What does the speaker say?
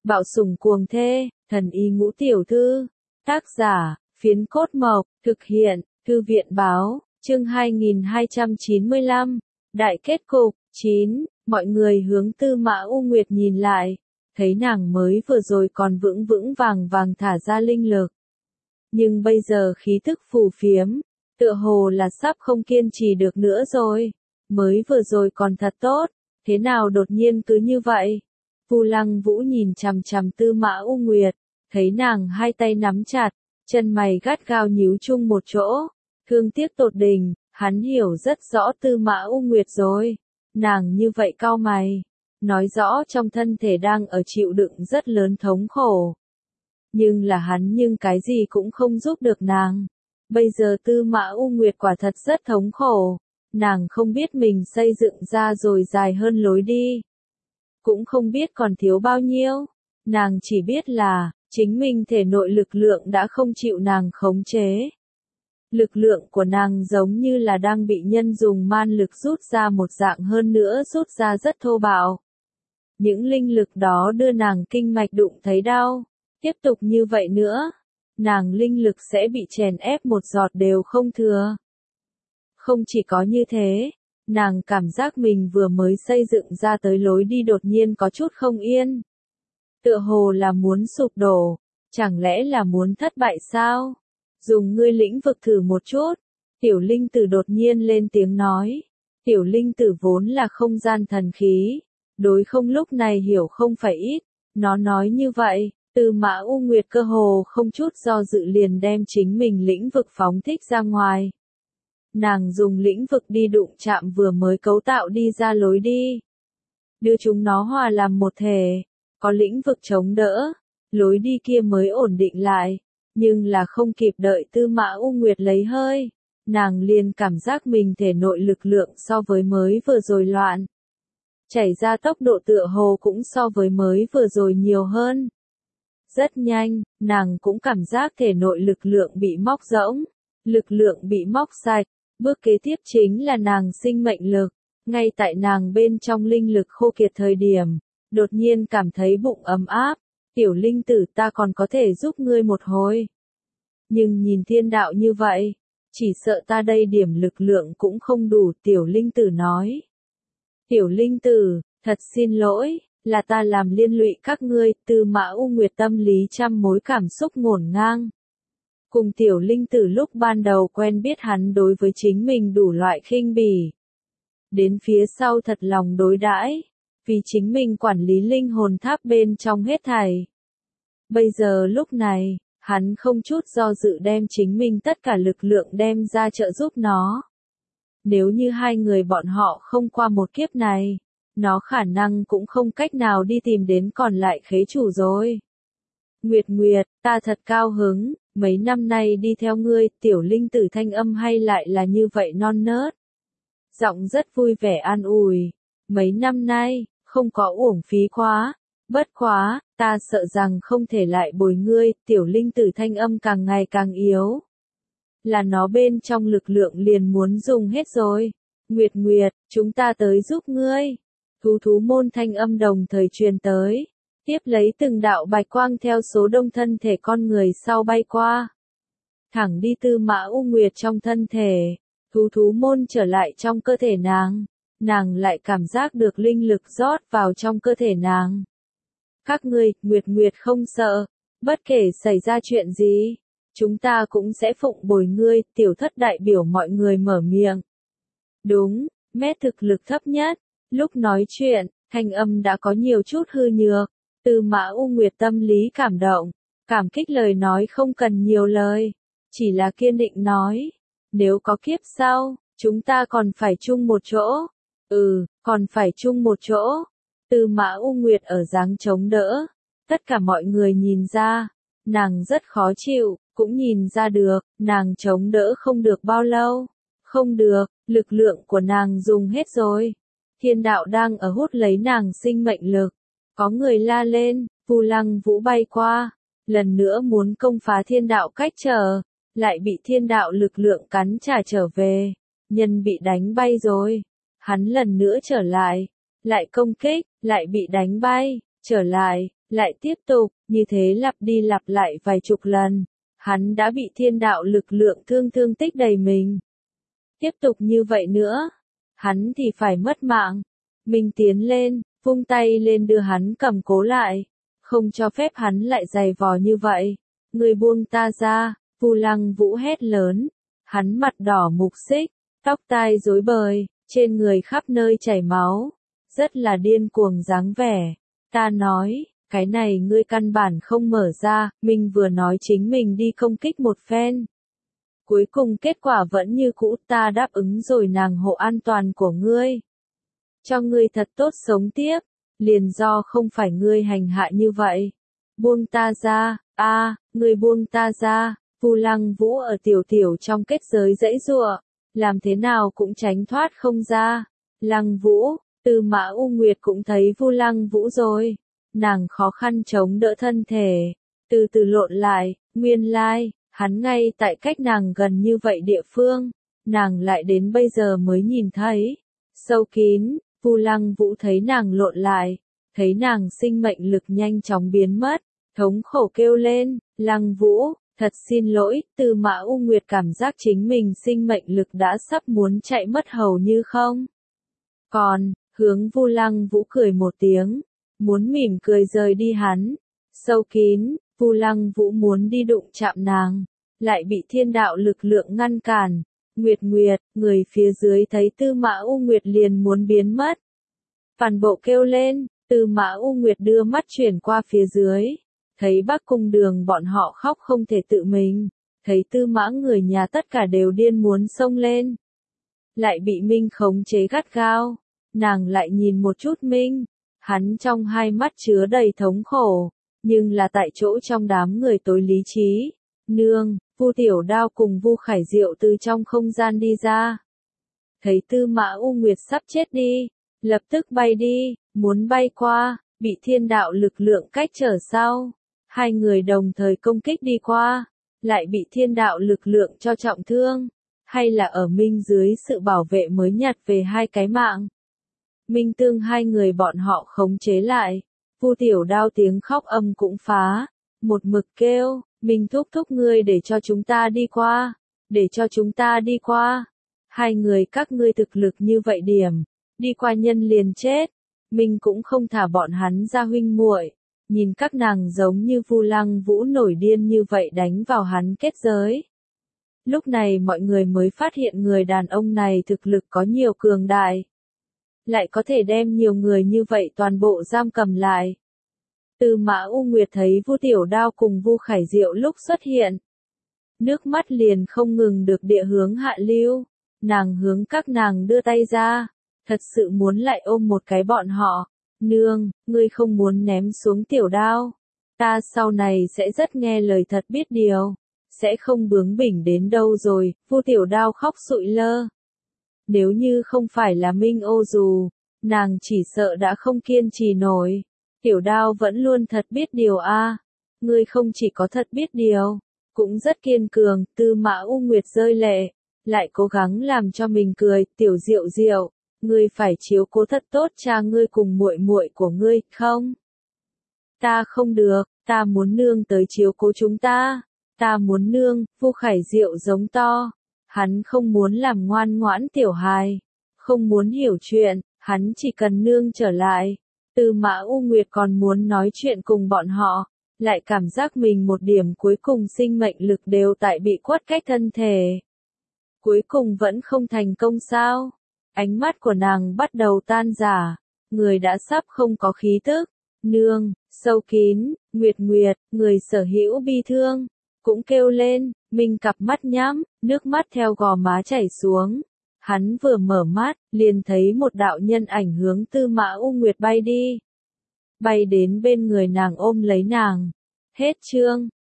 Bạo sủng cuồng thê, thần y ngũ tiểu thư. Tác giả, Phiến Cốt Mộc, thực hiện, Thư viện báo, chương 2295. Đại kết cục, 9, mọi người hướng Tư Mã U Nguyệt nhìn lại, thấy nàng mới vừa rồi còn vững vững vàng vàng thả ra linh lực. Nhưng bây giờ khí thức phù phiếm, tựa hồ là sắp không kiên trì được nữa rồi. Mới vừa rồi còn thật tốt, thế nào đột nhiên cứ như vậy? Vu Lăng Vũ nhìn chằm chằm Tư Mã U Nguyệt, thấy nàng hai tay nắm chặt, chân mày gắt gao nhíu chung một chỗ, thương tiếc tột đỉnh, hắn hiểu rất rõ Tư Mã U Nguyệt rồi. Nàng như vậy cau mày, nói rõ trong thân thể đang ở chịu đựng rất lớn thống khổ. Nhưng là hắn nhưng cái gì cũng không giúp được nàng. Bây giờ Tư Mã U Nguyệt quả thật rất thống khổ, nàng không biết mình xây dựng ra rồi dài hơn lối đi. Cũng không biết còn thiếu bao nhiêu, nàng chỉ biết là, chính mình thể nội lực lượng đã không chịu nàng khống chế. Lực lượng của nàng giống như là đang bị nhân dùng man lực rút ra một dạng, hơn nữa rút ra rất thô bạo. Những linh lực đó đưa nàng kinh mạch đụng thấy đau, tiếp tục như vậy nữa, nàng linh lực sẽ bị chèn ép một giọt đều không thừa. Không chỉ có như thế, nàng cảm giác mình vừa mới xây dựng ra tới lối đi đột nhiên có chút không yên. Tựa hồ là muốn sụp đổ, chẳng lẽ là muốn thất bại sao? Dùng ngươi lĩnh vực thử một chút. Tiểu linh tử đột nhiên lên tiếng nói. Tiểu linh tử vốn là không gian thần khí, đối không lúc này hiểu không phải ít. Nó nói như vậy, Tư Mã U Nguyệt cơ hồ không chút do dự liền đem chính mình lĩnh vực phóng thích ra ngoài. Nàng dùng lĩnh vực đi đụng chạm vừa mới cấu tạo đi ra lối đi, đưa chúng nó hòa làm một thể, có lĩnh vực chống đỡ, lối đi kia mới ổn định lại. Nhưng là không kịp đợi Tư Mã U Nguyệt lấy hơi, nàng liền cảm giác mình thể nội lực lượng so với mới vừa rồi loạn. Chảy ra tốc độ tựa hồ cũng so với mới vừa rồi nhiều hơn. Rất nhanh, nàng cũng cảm giác thể nội lực lượng bị móc rỗng, lực lượng bị móc sạch. Bước kế tiếp chính là nàng sinh mệnh lực. Ngay tại nàng bên trong linh lực khô kiệt thời điểm, đột nhiên cảm thấy bụng ấm áp. Tiểu linh tử, ta còn có thể giúp ngươi một hồi. Nhưng nhìn thiên đạo như vậy, chỉ sợ ta đây điểm lực lượng cũng không đủ, tiểu linh tử nói. Tiểu linh tử, thật xin lỗi, là ta làm liên lụy các ngươi. Tư Mã U Nguyệt tâm lý trăm mối cảm xúc ngổn ngang. Cùng tiểu linh tử lúc ban đầu quen biết hắn đối với chính mình đủ loại khinh bỉ. Đến phía sau thật lòng đối đãi, vì chính mình quản lý linh hồn tháp bên trong hết thảy. Bây giờ lúc này, hắn không chút do dự đem chính mình tất cả lực lượng đem ra trợ giúp nó. Nếu như hai người bọn họ không qua một kiếp này, nó khả năng cũng không cách nào đi tìm đến còn lại khế chủ rồi. Nguyệt Nguyệt, ta thật cao hứng, mấy năm nay đi theo ngươi. Tiểu linh tử thanh âm hay lại là như vậy non nớt. Giọng rất vui vẻ an ủi. Mấy năm nay, không có uổng phí quá. Bất quá, ta sợ rằng không thể lại bồi ngươi. Tiểu linh tử thanh âm càng ngày càng yếu. Là nó bên trong lực lượng liền muốn dùng hết rồi. Nguyệt Nguyệt, chúng ta tới giúp ngươi. Thú môn thanh âm đồng thời truyền tới. Tiếp lấy từng đạo bạch quang theo số đông thân thể con người sau bay qua. Thẳng đi Tư Mã U Nguyệt trong thân thể. Thú môn trở lại trong cơ thể nàng. Nàng lại cảm giác được linh lực rót vào trong cơ thể nàng. Các ngươi, Nguyệt Nguyệt không sợ. Bất kể xảy ra chuyện gì, chúng ta cũng sẽ phụng bồi ngươi. Tiểu thất đại biểu mọi người mở miệng. Đúng, mét thực lực thấp nhất. Lúc nói chuyện, thanh âm đã có nhiều chút hư nhược. Tư Mã U Nguyệt tâm lý cảm động, cảm kích lời nói không cần nhiều lời, chỉ là kiên định nói, nếu có kiếp sau, chúng ta còn phải chung một chỗ. Còn phải chung một chỗ. Tư Mã U Nguyệt ở dáng chống đỡ, tất cả mọi người nhìn ra, nàng rất khó chịu, cũng nhìn ra được, nàng chống đỡ không được bao lâu. Không được, lực lượng của nàng dùng hết rồi. Thiên đạo đang ở hút lấy nàng sinh mệnh lực. Có người la lên, Vu Lăng Vũ bay qua, lần nữa muốn công phá thiên đạo cách trở, lại bị thiên đạo lực lượng cắn trả trở về, nhân bị đánh bay rồi. Hắn lần nữa trở lại, lại công kích, lại bị đánh bay, trở lại, lại tiếp tục, như thế lặp đi lặp lại vài chục lần. Hắn đã bị thiên đạo lực lượng thương tích đầy mình. Tiếp tục như vậy nữa, hắn thì phải mất mạng. Minh tiến lên, vung tay lên đưa hắn cầm cố lại, không cho phép hắn lại giày vò như vậy. Người buông ta ra, Vu Lăng Vũ hét lớn. Hắn mặt đỏ mục xích, tóc tai rối bời, trên người khắp nơi chảy máu, rất là điên cuồng dáng vẻ. Ta nói, cái này ngươi căn bản không mở ra, mình vừa nói chính mình đi công kích một phen. Cuối cùng kết quả vẫn như cũ, ta đáp ứng rồi nàng hộ an toàn của ngươi. Cho ngươi thật tốt sống tiếp, liền do không phải ngươi hành hạ như vậy. Buông ta ra, ngươi buông ta ra. Vu Lăng Vũ ở tiểu trong kết giới dãy giụa, làm thế nào cũng tránh thoát không ra. Lăng Vũ, Tư Mã U Nguyệt cũng thấy Vu Lăng Vũ rồi. Nàng khó khăn chống đỡ thân thể, từ từ lộn lại, nguyên lai, hắn ngay tại cách nàng gần như vậy địa phương, nàng lại đến bây giờ mới nhìn thấy. Sâu kín, Vu Lăng Vũ thấy nàng lộn lại, thấy nàng sinh mệnh lực nhanh chóng biến mất, thống khổ kêu lên, Lăng Vũ, thật xin lỗi. Tư Mã U Nguyệt cảm giác chính mình sinh mệnh lực đã sắp muốn chạy mất hầu như không. Còn, hướng Vu Lăng Vũ cười một tiếng, muốn mỉm cười rời đi hắn. Sâu kín, Vu Lăng Vũ muốn đi đụng chạm nàng, lại bị thiên đạo lực lượng ngăn cản. Nguyệt Nguyệt, người phía dưới thấy Tư Mã U Nguyệt liền muốn biến mất. Phản bộ kêu lên, Tư Mã U Nguyệt đưa mắt chuyển qua phía dưới, thấy Bắc Cung Đường bọn họ khóc không thể tự mình, thấy Tư Mã người nhà tất cả đều điên muốn xông lên. Lại bị Minh khống chế gắt gao, nàng lại nhìn một chút Minh, hắn trong hai mắt chứa đầy thống khổ, nhưng là tại chỗ trong đám người tối lý trí. Nương, Vu Tiểu Đao cùng Vu Khải Diệu từ trong không gian đi ra. Thấy Tư Mã U Nguyệt sắp chết đi, lập tức bay đi, muốn bay qua, bị thiên đạo lực lượng cách trở sau. Hai người đồng thời công kích đi qua, lại bị thiên đạo lực lượng cho trọng thương, hay là ở Minh dưới sự bảo vệ mới nhặt về hai cái mạng. Minh tương hai người bọn họ khống chế lại, Vu Tiểu Đao tiếng khóc âm cũng phá, một mực kêu, Minh thúc thúc ngươi để cho chúng ta đi qua, để cho chúng ta đi qua. Hai người các ngươi thực lực như vậy điểm, đi qua nhân liền chết. Minh cũng không thả bọn hắn ra huynh muội, nhìn các nàng giống như Vu Lăng Vũ nổi điên như vậy đánh vào hắn kết giới. Lúc này mọi người mới phát hiện người đàn ông này thực lực có nhiều cường đại, lại có thể đem nhiều người như vậy toàn bộ giam cầm lại. Tư Mã U Nguyệt thấy Vu Tiểu Đao cùng Vu Khải Diệu lúc xuất hiện, nước mắt liền không ngừng được địa hướng hạ lưu, nàng hướng các nàng đưa tay ra, thật sự muốn lại ôm một cái bọn họ. Nương, ngươi không muốn ném xuống Tiểu Đao, ta sau này sẽ rất nghe lời thật biết điều, sẽ không bướng bỉnh đến đâu rồi. Vu Tiểu Đao khóc sụi lơ. Nếu như không phải là Minh ô dù, nàng chỉ sợ đã không kiên trì nổi. Tiểu Đao vẫn luôn thật biết điều a. Ngươi không chỉ có thật biết điều, cũng rất kiên cường. Tư Mã U Nguyệt rơi lệ, lại cố gắng làm cho mình cười. Tiểu Diệu Diệu, ngươi phải chiếu cố thật tốt cha ngươi cùng muội muội của ngươi, không? Ta không được, ta muốn nương tới chiếu cố chúng ta. Ta muốn nương. Vu Khải Diệu giống to. Hắn không muốn làm ngoan ngoãn tiểu hài, không muốn hiểu chuyện, hắn chỉ cần nương trở lại. Tư Mã U Nguyệt còn muốn nói chuyện cùng bọn họ, lại cảm giác mình một điểm cuối cùng sinh mệnh lực đều tại bị quất cách thân thể. Cuối cùng vẫn không thành công sao? Ánh mắt của nàng bắt đầu tan rã, người đã sắp không có khí tức. Nương, sâu kín, Nguyệt Nguyệt, người sở hữu bi thương, cũng kêu lên. Minh cặp mắt nhắm, nước mắt theo gò má chảy xuống. Hắn vừa mở mắt, liền thấy một đạo nhân ảnh hướng Tư Mã U Nguyệt bay đi. Bay đến bên người nàng ôm lấy nàng. Hết chương.